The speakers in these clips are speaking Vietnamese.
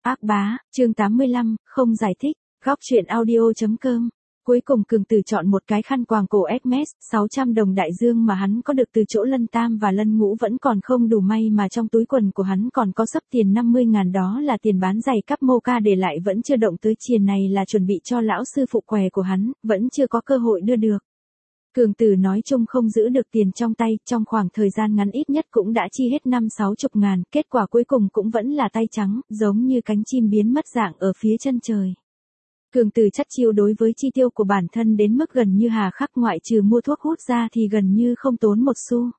Ác bá, chương 85, không giải thích, góc truyện audio.com. Cuối cùng Cường Tử chọn một cái khăn quàng cổ Hermes, 600 đồng đại dương mà hắn có được từ chỗ Lân Tam và Lân Ngũ vẫn còn không đủ, may mà trong túi quần của hắn còn có xấp tiền 50.000, đó là tiền bán giày cắp Mocha để lại vẫn chưa động tới, tiền này là chuẩn bị cho lão sư phụ què của hắn, vẫn chưa có cơ hội đưa được. Cường Tử nói chung không giữ được tiền trong tay, trong khoảng thời gian ngắn ít nhất cũng đã chi hết 50-60 ngàn, kết quả cuối cùng cũng vẫn là tay trắng, giống như cánh chim biến mất dạng ở phía chân trời. Cường Tử chắt chiu đối với chi tiêu của bản thân đến mức gần như hà khắc, ngoại trừ mua thuốc hút ra thì gần như không tốn một xu.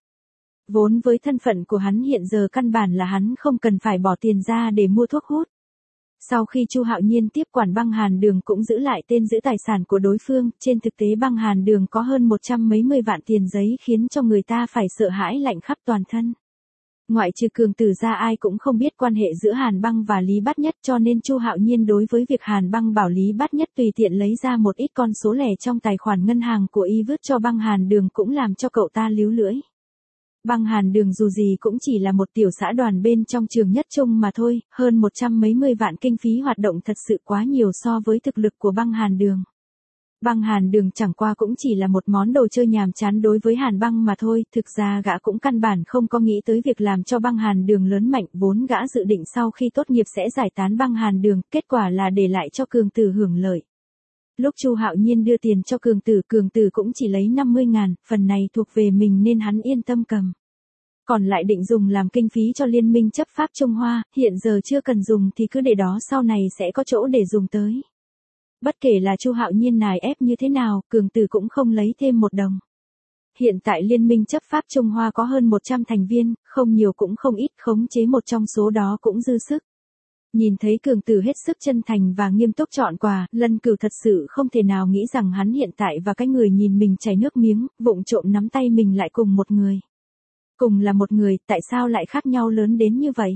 Vốn với thân phận của hắn hiện giờ căn bản là hắn không cần phải bỏ tiền ra để mua thuốc hút. Sau khi Chu Hạo Nhiên tiếp quản băng Hàn Đường cũng giữ lại tên giữ tài sản của đối phương, trên thực tế băng Hàn Đường có hơn 100 mấy mươi vạn tiền giấy khiến cho người ta phải sợ hãi lạnh khắp toàn thân. Ngoại trừ Cường Tử ra ai cũng không biết quan hệ giữa Hàn Băng và Lý Bát Nhất, cho nên Chu Hạo Nhiên đối với việc Hàn Băng bảo Lý Bát Nhất tùy tiện lấy ra một ít con số lẻ trong tài khoản ngân hàng của y vứt cho băng Hàn Đường cũng làm cho cậu ta líu lưỡi. Băng Hàn Đường dù gì cũng chỉ là một tiểu xã đoàn bên trong trường Nhất Trung mà thôi, hơn 100 mấy mươi vạn kinh phí hoạt động thật sự quá nhiều so với thực lực của băng Hàn Đường. Băng Hàn Đường chẳng qua cũng chỉ là một món đồ chơi nhàm chán đối với Hàn Băng mà thôi, thực ra gã cũng căn bản không có nghĩ tới việc làm cho băng Hàn Đường lớn mạnh, vốn gã dự định sau khi tốt nghiệp sẽ giải tán băng Hàn Đường, kết quả là để lại cho Cường Tử hưởng lợi. Lúc Chu Hạo Nhiên đưa tiền cho Cường Tử cũng chỉ lấy 50 ngàn, phần này thuộc về mình nên hắn yên tâm cầm. Còn lại định dùng làm kinh phí cho Liên minh chấp pháp Trung Hoa, hiện giờ chưa cần dùng thì cứ để đó, sau này sẽ có chỗ để dùng tới. Bất kể là Chu Hạo Nhiên nài ép như thế nào, Cường Tử cũng không lấy thêm một đồng. Hiện tại Liên minh chấp pháp Trung Hoa có hơn 100 thành viên, không nhiều cũng không ít, khống chế một trong số đó cũng dư sức. Nhìn thấy Cường Tử hết sức chân thành và nghiêm túc chọn quà, Lân Cửu thật sự không thể nào nghĩ rằng hắn hiện tại và cái người nhìn mình chảy nước miếng, vụng trộm nắm tay mình lại cùng một người. Cùng là một người, tại sao lại khác nhau lớn đến như vậy?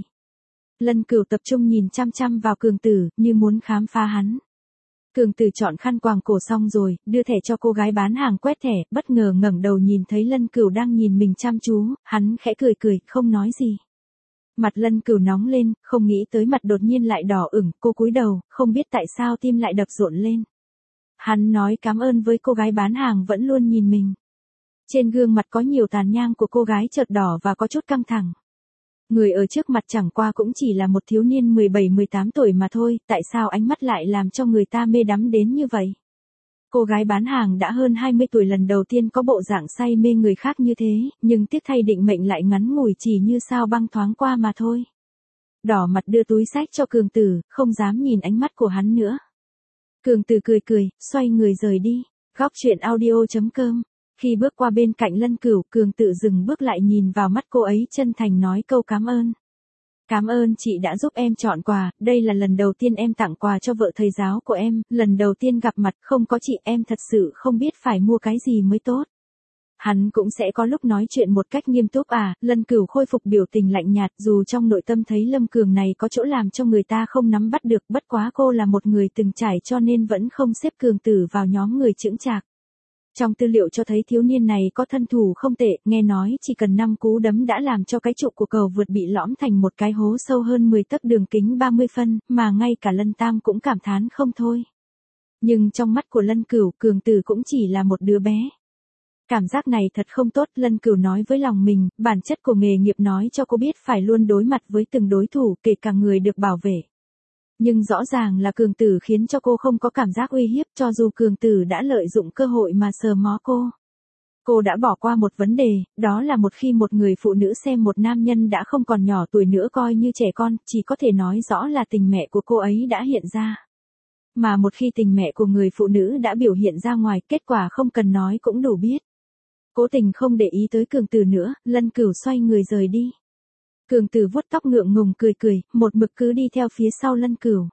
Lân Cửu tập trung nhìn chăm chăm vào Cường Tử, như muốn khám phá hắn. Cường Tử chọn khăn quàng cổ xong rồi, đưa thẻ cho cô gái bán hàng quét thẻ, bất ngờ ngẩng đầu nhìn thấy Lân Cửu đang nhìn mình chăm chú, hắn khẽ cười, không nói gì. Mặt Lân Cửu nóng lên, không nghĩ tới mặt đột nhiên lại đỏ ửng, cô cúi đầu, không biết tại sao tim lại đập rộn lên. Hắn nói cảm ơn với cô gái bán hàng vẫn luôn nhìn mình. Trên gương mặt có nhiều tàn nhang của cô gái chợt đỏ và có chút căng thẳng. Người ở trước mặt chẳng qua cũng chỉ là một thiếu niên 17-18 tuổi mà thôi, tại sao ánh mắt lại làm cho người ta mê đắm đến như vậy? Cô gái bán hàng đã hơn 20 tuổi lần đầu tiên có bộ dạng say mê người khác như thế, nhưng tiếc thay định mệnh lại ngắn ngủi chỉ như sao băng thoáng qua mà thôi. Đỏ mặt đưa túi xách cho Cường Tử, không dám nhìn ánh mắt của hắn nữa. Cường Tử cười, xoay người rời đi. Góc truyện audio.com. Khi bước qua bên cạnh Lân Cửu, Cường Tử dừng bước lại nhìn vào mắt cô ấy, chân thành nói câu cảm ơn. Cảm ơn chị đã giúp em chọn quà, đây là lần đầu tiên em tặng quà cho vợ thầy giáo của em, lần đầu tiên gặp mặt, không có chị em thật sự không biết phải mua cái gì mới tốt. Hắn cũng sẽ có lúc nói chuyện một cách nghiêm túc Lân Cửu khôi phục biểu tình lạnh nhạt, dù trong nội tâm thấy Lâm Cường này có chỗ làm cho người ta không nắm bắt được, bất quá cô là một người từng trải cho nên vẫn không xếp Cường Tử vào nhóm người chững chạc. Trong tư liệu cho thấy thiếu niên này có thân thủ không tệ, nghe nói chỉ cần 5 cú đấm đã làm cho cái trụ của cầu vượt bị lõm thành một cái hố sâu hơn 10 tấc, đường kính 30 phân, mà ngay cả Lân Tam cũng cảm thán không thôi. Nhưng trong mắt của Lân Cửu, Cường Tử cũng chỉ là một đứa bé. Cảm giác này thật không tốt, Lân Cửu nói với lòng mình, bản chất của nghề nghiệp nói cho cô biết phải luôn đối mặt với từng đối thủ, kể cả người được bảo vệ. Nhưng rõ ràng là Cường Tử khiến cho cô không có cảm giác uy hiếp, cho dù Cường Tử đã lợi dụng cơ hội mà sờ mó cô. Cô đã bỏ qua một vấn đề, đó là một khi một người phụ nữ xem một nam nhân đã không còn nhỏ tuổi nữa coi như trẻ con, chỉ có thể nói rõ là tình mẹ của cô ấy đã hiện ra. Mà một khi tình mẹ của người phụ nữ đã biểu hiện ra ngoài, kết quả không cần nói cũng đủ biết. Cố tình không để ý tới Cường Tử nữa, Lân Cửu xoay người rời đi. Cường Tử vuốt tóc ngượng ngùng cười, một mực cứ đi theo phía sau Lân Cửu.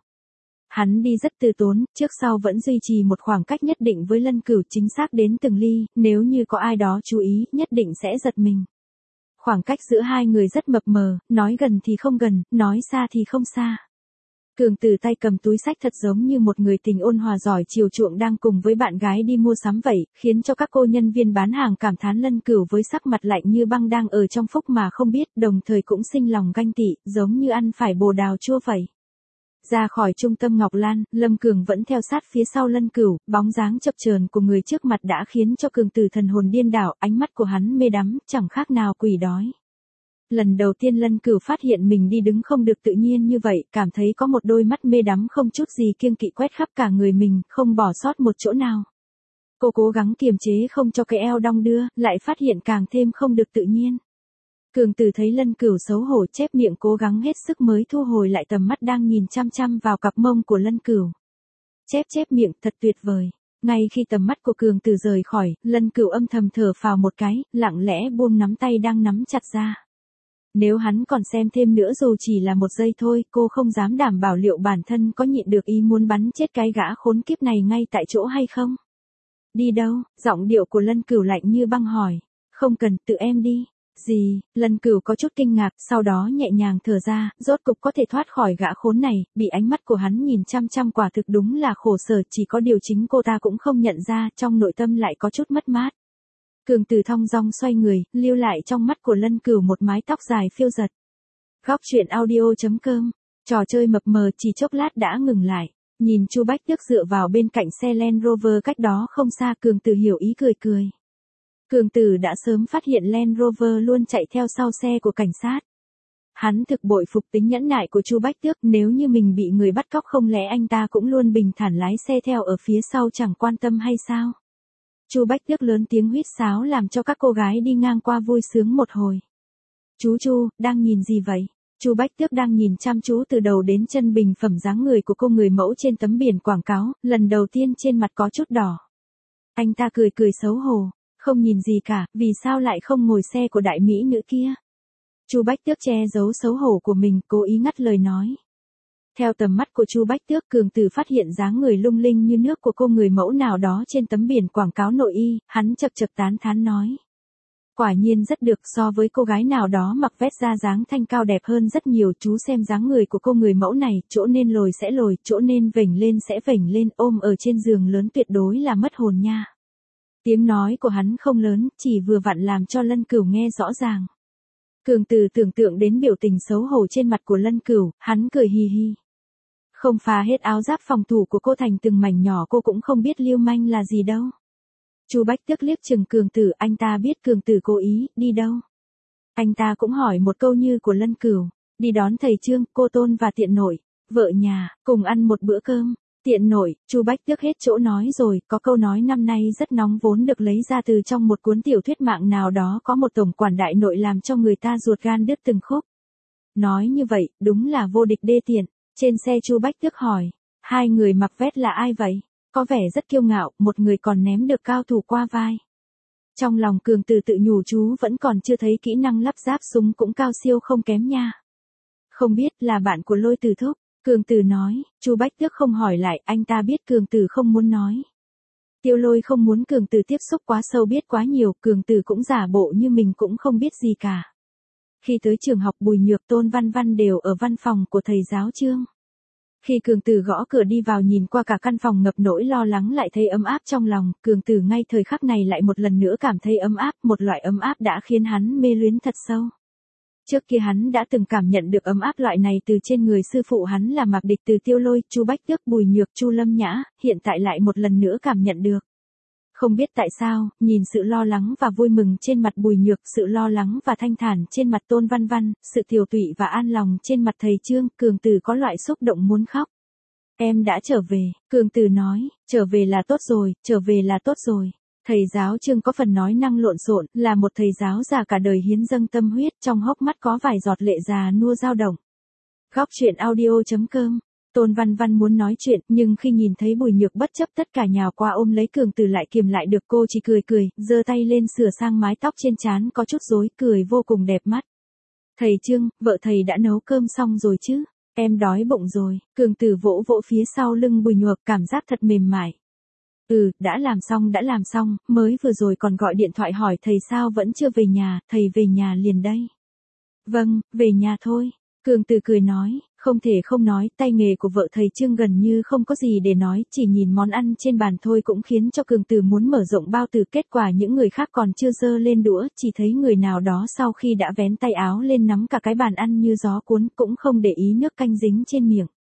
Hắn đi rất từ tốn, trước sau vẫn duy trì một khoảng cách nhất định với Lân Cửu, chính xác đến từng ly, nếu như có ai đó chú ý, nhất định sẽ giật mình. Khoảng cách giữa hai người rất mập mờ, nói gần thì không gần, nói xa thì không xa. Cường Tử tay cầm túi xách thật giống như một người tình ôn hòa giỏi chiều chuộng đang cùng với bạn gái đi mua sắm vậy, khiến cho các cô nhân viên bán hàng cảm thán Lân Cửu với sắc mặt lạnh như băng đang ở trong phúc mà không biết, đồng thời cũng sinh lòng ganh tị, giống như ăn phải bồ đào chua vậy. Ra khỏi trung tâm Ngọc Lan, Lâm Cường vẫn theo sát phía sau Lân Cửu, bóng dáng chập chờn của người trước mặt đã khiến cho Cường Tử thần hồn điên đảo, ánh mắt của hắn mê đắm, chẳng khác nào quỷ đói. Lần đầu tiên Lân Cửu phát hiện mình đi đứng không được tự nhiên như vậy, cảm thấy có một đôi mắt mê đắm không chút gì kiêng kỵ quét khắp cả người mình, không bỏ sót một chỗ nào. Cô cố gắng kiềm chế không cho cái eo đong đưa, lại phát hiện càng thêm không được tự nhiên. Cường Tử thấy Lân Cửu xấu hổ chép miệng cố gắng hết sức mới thu hồi lại tầm mắt đang nhìn chăm chăm vào cặp mông của Lân Cửu. Chép miệng, thật tuyệt vời. Ngay khi tầm mắt của Cường Tử rời khỏi, Lân Cửu âm thầm thở phào một cái, lặng lẽ buông nắm tay đang nắm chặt ra. Nếu hắn còn xem thêm nữa dù chỉ là một giây thôi, cô không dám đảm bảo liệu bản thân có nhịn được ý muốn bắn chết cái gã khốn kiếp này ngay tại chỗ hay không. Đi đâu? Giọng điệu của Lân Cửu lạnh như băng hỏi. Không cần, tự em đi. Gì? Lân Cửu có chút kinh ngạc, sau đó nhẹ nhàng thở ra, rốt cục có thể thoát khỏi gã khốn này, bị ánh mắt của hắn nhìn chăm chăm quả thực đúng là khổ sở, chỉ có điều chính cô ta cũng không nhận ra, trong nội tâm lại có chút mất mát. Cường Tử thong dong xoay người, lưu lại trong mắt của Lân Cửu một mái tóc dài phiêu giật. Góc truyện audio.com. Trò chơi mập mờ chỉ chốc lát đã ngừng lại. Nhìn Chu Bách Tước dựa vào bên cạnh xe Land Rover cách đó không xa, Cường Tử hiểu ý cười cười. Cường Tử đã sớm phát hiện Land Rover luôn chạy theo sau xe của cảnh sát. Hắn thực bội phục tính nhẫn nại của Chu Bách Tước, nếu như mình bị người bắt cóc không lẽ anh ta cũng luôn bình thản lái xe theo ở phía sau chẳng quan tâm hay sao? Chu Bách Tước lớn tiếng huýt sáo làm cho các cô gái đi ngang qua vui sướng một hồi. Chu, đang nhìn gì vậy? Chu Bách Tước đang nhìn chăm chú từ đầu đến chân bình phẩm dáng người của cô người mẫu trên tấm biển quảng cáo, lần đầu tiên trên mặt có chút đỏ. Anh ta cười xấu hổ, không nhìn gì cả, vì sao lại không ngồi xe của đại mỹ nữ kia? Chu Bách Tước che giấu xấu hổ của mình, cố ý ngắt lời nói. Theo tầm mắt của Chu Bách Tước, Cường Tử phát hiện dáng người lung linh như nước của cô người mẫu nào đó trên tấm biển quảng cáo nội y, hắn chập tán thán nói. Quả nhiên rất được, so với cô gái nào đó mặc vest da dáng thanh cao đẹp hơn rất nhiều, chú xem dáng người của cô người mẫu này, chỗ nên lồi sẽ lồi, chỗ nên vểnh lên sẽ vểnh lên, ôm ở trên giường lớn tuyệt đối là mất hồn nha. Tiếng nói của hắn không lớn, chỉ vừa vặn làm cho Lân Cửu nghe rõ ràng. Cường Tử tưởng tượng đến biểu tình xấu hổ trên mặt của Lân Cửu, hắn cười hi hi. Không phá hết áo giáp phòng thủ của cô thành từng mảnh nhỏ cô cũng không biết lưu manh là gì đâu. Chu Bách Tước liếc chừng Cường Tử, anh ta biết Cường Tử cố ý, đi đâu? Anh ta cũng hỏi một câu như của Lân Cửu, đi đón thầy Trương, cô Tôn và tiện nội, vợ nhà, cùng ăn một bữa cơm. Tiện nội, Chu Bách Tước hết chỗ nói rồi, có câu nói năm nay rất nóng vốn được lấy ra từ trong một cuốn tiểu thuyết mạng nào đó, có một tổng quản đại nội làm cho người ta ruột gan đứt từng khúc. Nói như vậy, đúng là vô địch đê tiện. Trên xe Chu Bách Tước hỏi, hai người mặc vest là ai vậy? Có vẻ rất kiêu ngạo, một người còn ném được cao thủ qua vai. Trong lòng Cường Tử tự nhủ chú vẫn còn chưa thấy kỹ năng lắp ráp súng cũng cao siêu không kém nha. Không biết, là bạn của Lôi Tử thúc. Cường Tử nói, Chu Bách Tước không hỏi lại, anh ta biết Cường Tử không muốn nói. Tiêu Lôi không muốn Cường Tử tiếp xúc quá sâu biết quá nhiều, Cường Tử cũng giả bộ như mình cũng không biết gì cả. Khi tới trường học Bùi Nhược Tôn Văn Văn đều ở văn phòng của thầy giáo Trương. Khi Cường Tử gõ cửa đi vào nhìn qua cả căn phòng ngập nỗi lo lắng lại thấy ấm áp trong lòng, Cường Tử ngay thời khắc này lại một lần nữa cảm thấy ấm áp, một loại ấm áp đã khiến hắn mê luyến thật sâu. Trước kia hắn đã từng cảm nhận được ấm áp loại này từ trên người sư phụ hắn là Mạc Địch, từ Tiêu Lôi, Chu Bách Tước, Bùi Nhược, Chu Lâm Nhã, hiện tại lại một lần nữa cảm nhận được. Không biết tại sao, nhìn sự lo lắng và vui mừng trên mặt Bùi Nhược, sự lo lắng và thanh thản trên mặt Tôn Văn Văn, sự tiều tụy và an lòng trên mặt thầy Trương, Cường Tử có loại xúc động muốn khóc. Em đã trở về, Cường Tử nói, trở về là tốt rồi, trở về là tốt rồi. Thầy giáo Trương có phần nói năng lộn xộn, là một thầy giáo già cả đời hiến dâng tâm huyết, trong hốc mắt có vài giọt lệ già nua dao động. Góc truyện audio.com. Tôn Văn Văn muốn nói chuyện, nhưng khi nhìn thấy Bùi Nhược bất chấp tất cả nhào qua ôm lấy Cường Tử lại kiềm lại được, cô chỉ cười, giơ tay lên sửa sang mái tóc trên trán có chút rối, cười vô cùng đẹp mắt. Thầy Trương, vợ thầy đã nấu cơm xong rồi chứ? Em đói bụng rồi. Cường Tử vỗ vỗ phía sau lưng Bùi Nhược, cảm giác thật mềm mại. Đã làm xong, mới vừa rồi còn gọi điện thoại hỏi thầy sao vẫn chưa về nhà, thầy về nhà liền đây. Vâng, về nhà thôi. Cường Tử cười nói, không thể không nói, tay nghề của vợ thầy Trương gần như không có gì để nói, chỉ nhìn món ăn trên bàn thôi cũng khiến cho Cường Tử muốn mở rộng bao tử, kết quả những người khác còn chưa giơ lên đũa, chỉ thấy người nào đó sau khi đã vén tay áo lên nắm cả cái bàn ăn như gió cuốn, cũng không để ý nước canh dính trên miệng.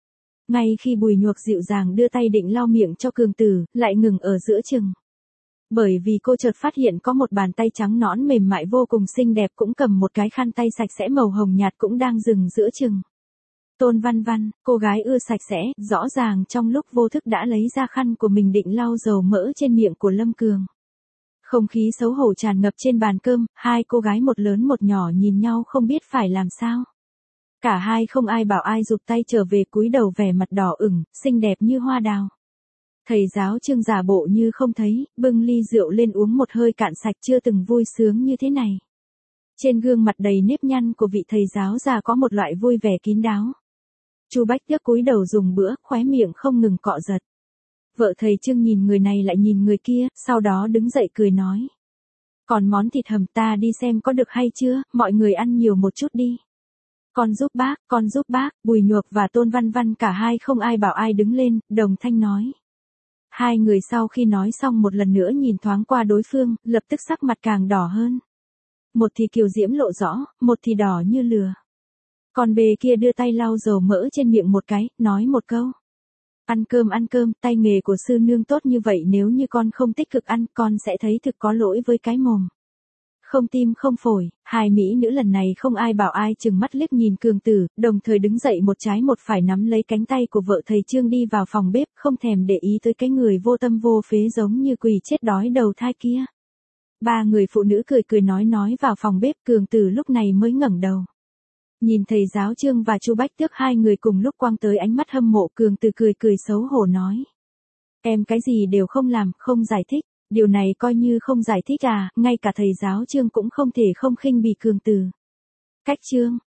Ngay khi Bùi Nhuộc dịu dàng đưa tay định lau miệng cho Cường Tử, lại ngừng ở giữa chừng. Bởi vì cô chợt phát hiện có một bàn tay trắng nõn mềm mại vô cùng xinh đẹp cũng cầm một cái khăn tay sạch sẽ màu hồng nhạt cũng đang dừng giữa chừng. Tôn Văn Văn, cô gái ưa sạch sẽ, rõ ràng trong lúc vô thức đã lấy ra khăn của mình định lau dầu mỡ trên miệng của Lâm Cường. Không khí xấu hổ tràn ngập trên bàn cơm, hai cô gái một lớn một nhỏ nhìn nhau không biết phải làm sao. Cả hai không ai bảo ai giục tay trở về cúi đầu vẻ mặt đỏ ửng, xinh đẹp như hoa đào. Thầy giáo Trương giả bộ như không thấy, bưng ly rượu lên uống một hơi cạn sạch, chưa từng vui sướng như thế này. Trên gương mặt đầy nếp nhăn của vị thầy giáo già có một loại vui vẻ kín đáo. Chu Bách Tước cúi đầu dùng bữa, khóe miệng không ngừng cọ giật. Vợ thầy Trương nhìn người này lại nhìn người kia, sau đó đứng dậy cười nói. Còn món thịt hầm ta đi xem có được hay chưa, mọi người ăn nhiều một chút đi. Con giúp bác, Bùi Nhuộc và Tôn Văn Văn cả hai không ai bảo ai đứng lên, đồng thanh nói. Hai người sau khi nói xong một lần nữa nhìn thoáng qua đối phương, lập tức sắc mặt càng đỏ hơn. Một thì kiều diễm lộ rõ, một thì đỏ như lửa. Còn bề kia đưa tay lau dầu mỡ trên miệng một cái, nói một câu. Ăn cơm, tay nghề của sư nương tốt như vậy, nếu như con không tích cực ăn, con sẽ thấy thực có lỗi với cái mồm. Không tim không phổi, hai mỹ nữ lần này không ai bảo ai chừng mắt liếc nhìn Cường Tử, đồng thời đứng dậy một trái một phải nắm lấy cánh tay của vợ thầy Trương đi vào phòng bếp, không thèm để ý tới cái người vô tâm vô phế giống như quỷ chết đói đầu thai kia. Ba người phụ nữ cười nói vào phòng bếp, Cường Tử lúc này mới ngẩng đầu. Nhìn thầy giáo Trương và Chu Bách Tước hai người cùng lúc quăng tới ánh mắt hâm mộ, Cường Tử cười xấu hổ nói. Em cái gì đều không làm, không giải thích. Điều này coi như không giải thích à, ngay cả thầy giáo Trương cũng không thể không khinh bỉ Cường Tử. Cách Trương,